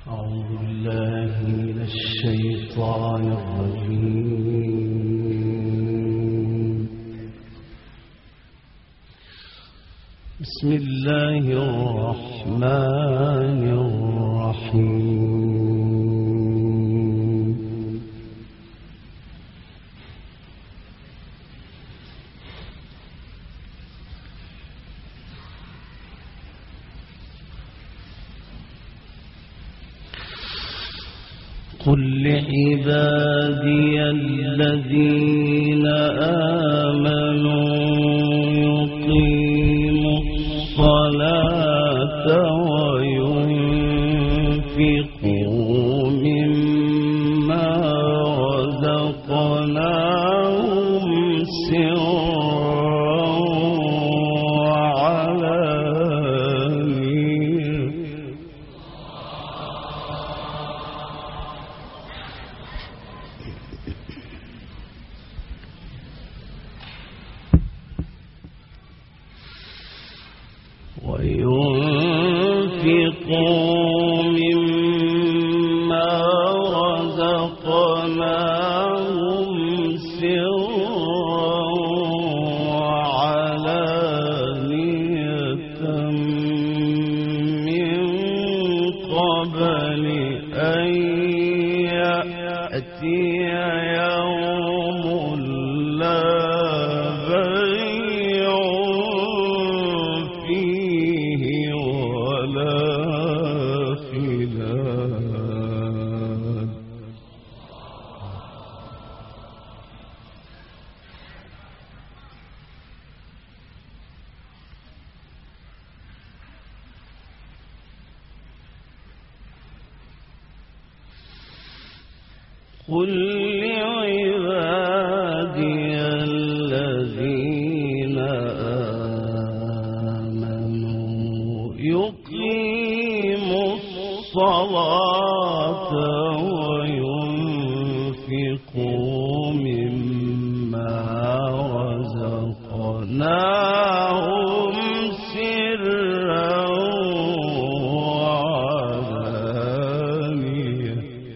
أعوذ بالله من الشيطان الرجيم. بسم الله الرحمن الرحيم. قل لعبادي الذين آمنوا يقيموا الصلاة وينفقوا مما رزقناهم سرا وعلانية وينفقوا مما رزقناهم سرا وعلانية من قبل أن يأتي يوم لا بيع فيه ولا خلال. قل لعبادي الذين آمنوا يقيموا الصلاة وينفقوا مما رزقناهم سرا وعلانية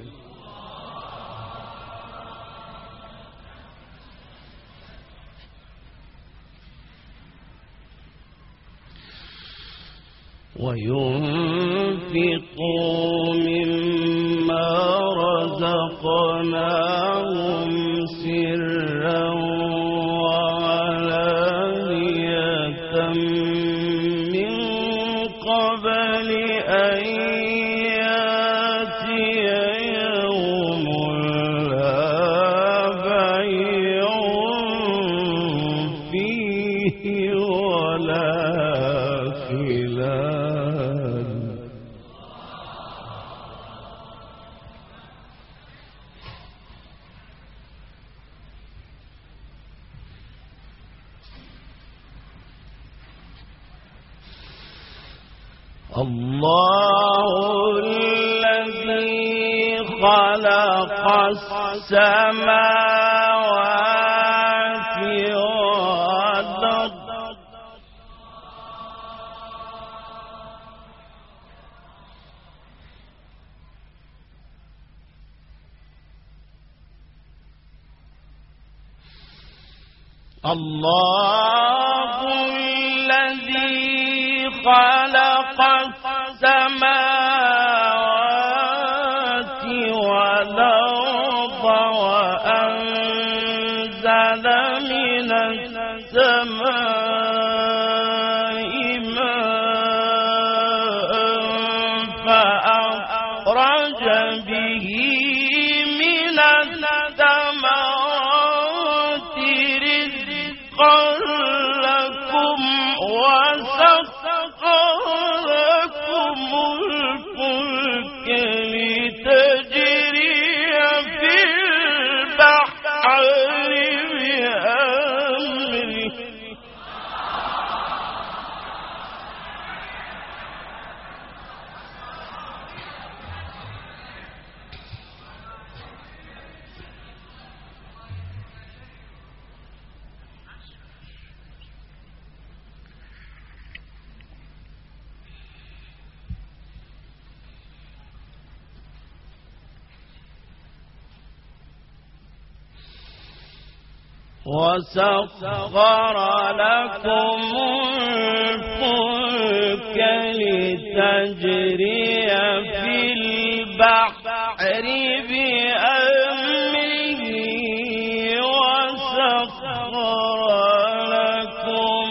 وينفقوا مما رزقناهم سرا وعلانية من قبل أن يأتي يوم لا بيع فيه ولا خلال. الله الذي خلق السماوات والأرض الله الذي خلق السماوات والأرض وأنزل من السماء ماء فأخرج به من الثمرات رزقا لكم وسخر لكم الفلك لتجري في البحر بأمره وسخر لكم الفلك لتجري في البحر بأمره وسخر لكم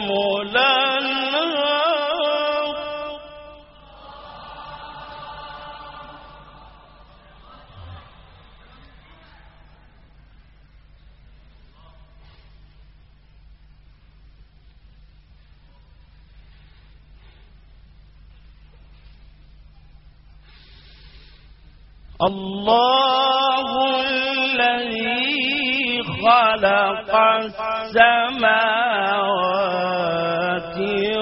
الأنهار الله الذي خلق السماوات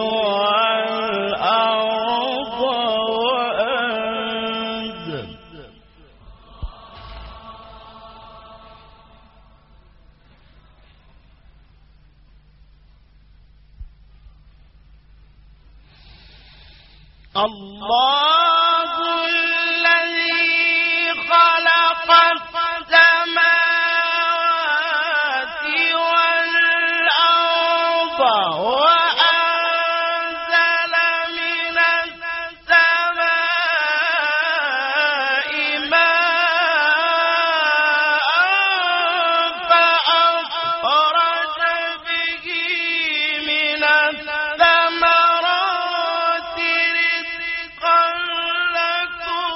والأرض وأنزل الله الذي خلق السماوات والأرض وأنزل من السماء ماء فأخرج به من الثمرات رزقا لكم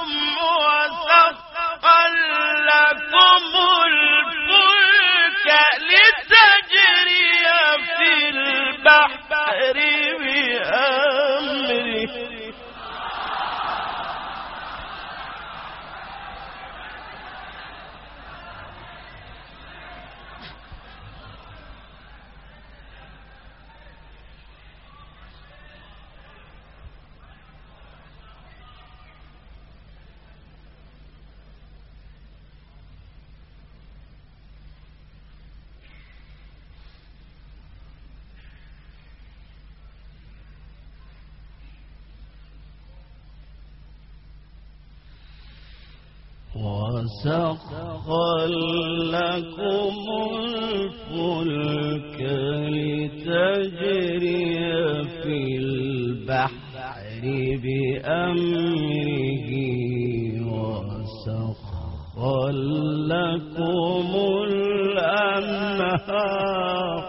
وسخر لكم الفلك لتجري في البحر بأمره وسخر لكم الفلك لتجري في البحر بأمره وسخر لكم الأنهار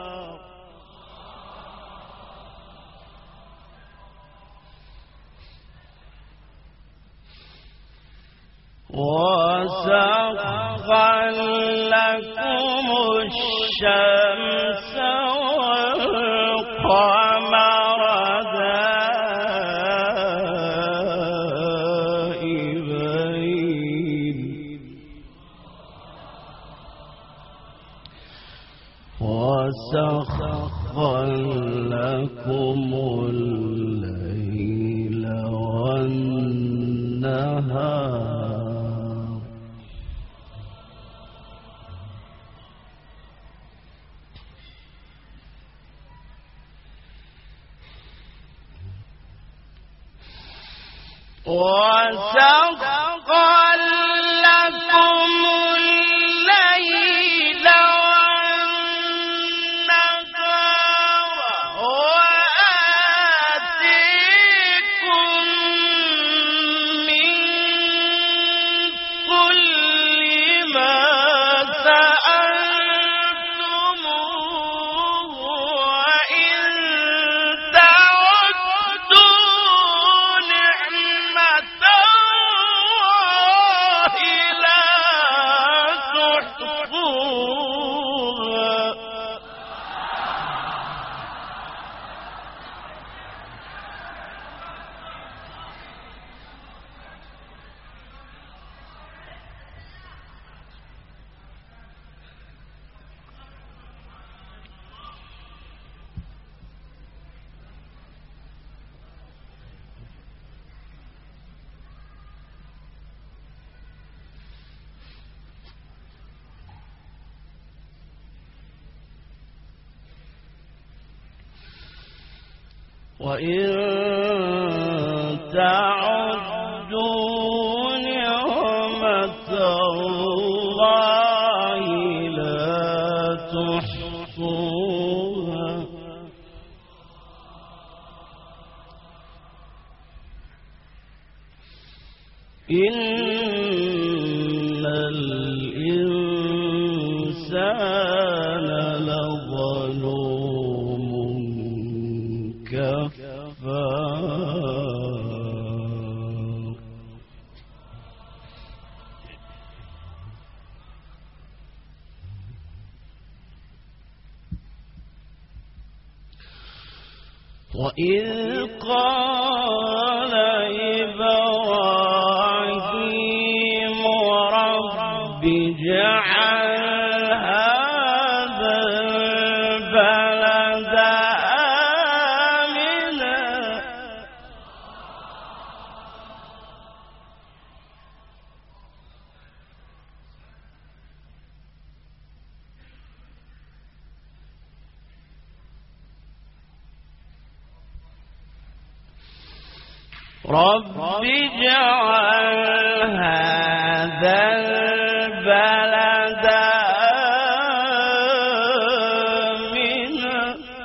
وسخر لكم الشمس والقمر دائبين وسخر لكم الليل والنهار وسخر لكم الليل والنهار وآتيكم من كل ما سألتموه وإن تعدوا نعمة الله لا تحصوها وإن تعدوا نعمة الله لا تحصوها إن الإنسان لظلوم كفار. وإذ قال إبراهيم رب اجعل هذا البلد آمنا رب اجعل هذا البلد آمنا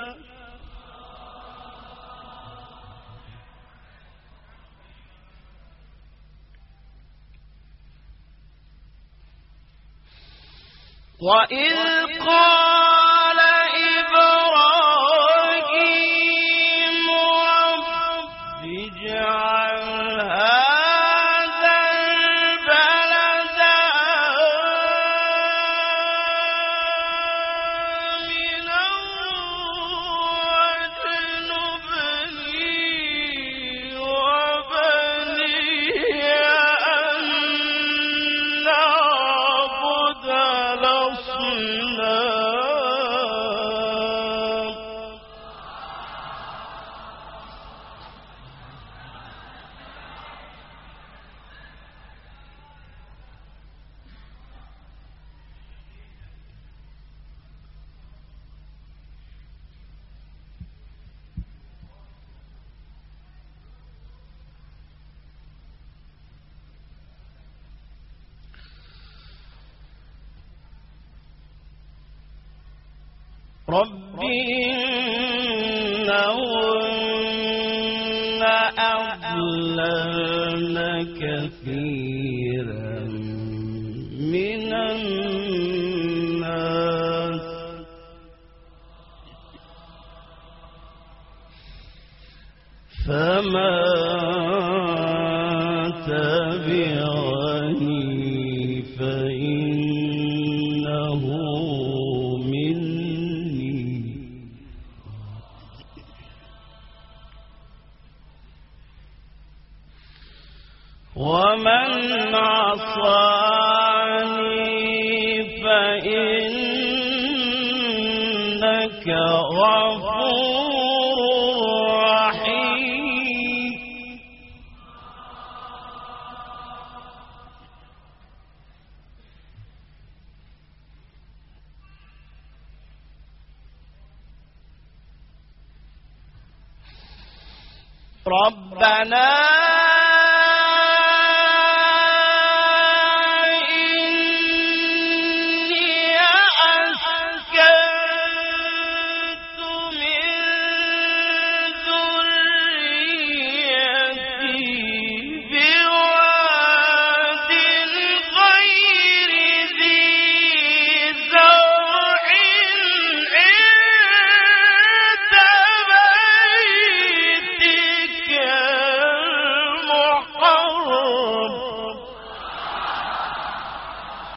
وإذ قال إبراهيم رب اجعل هذا البلد آمنا واجنبني وبني أن نعبد الأصنام. رب إنهن أضللن كثيرا من الناس فمن تبعني فإنه ومن عصاني فإنك غفور رحيم. ربنا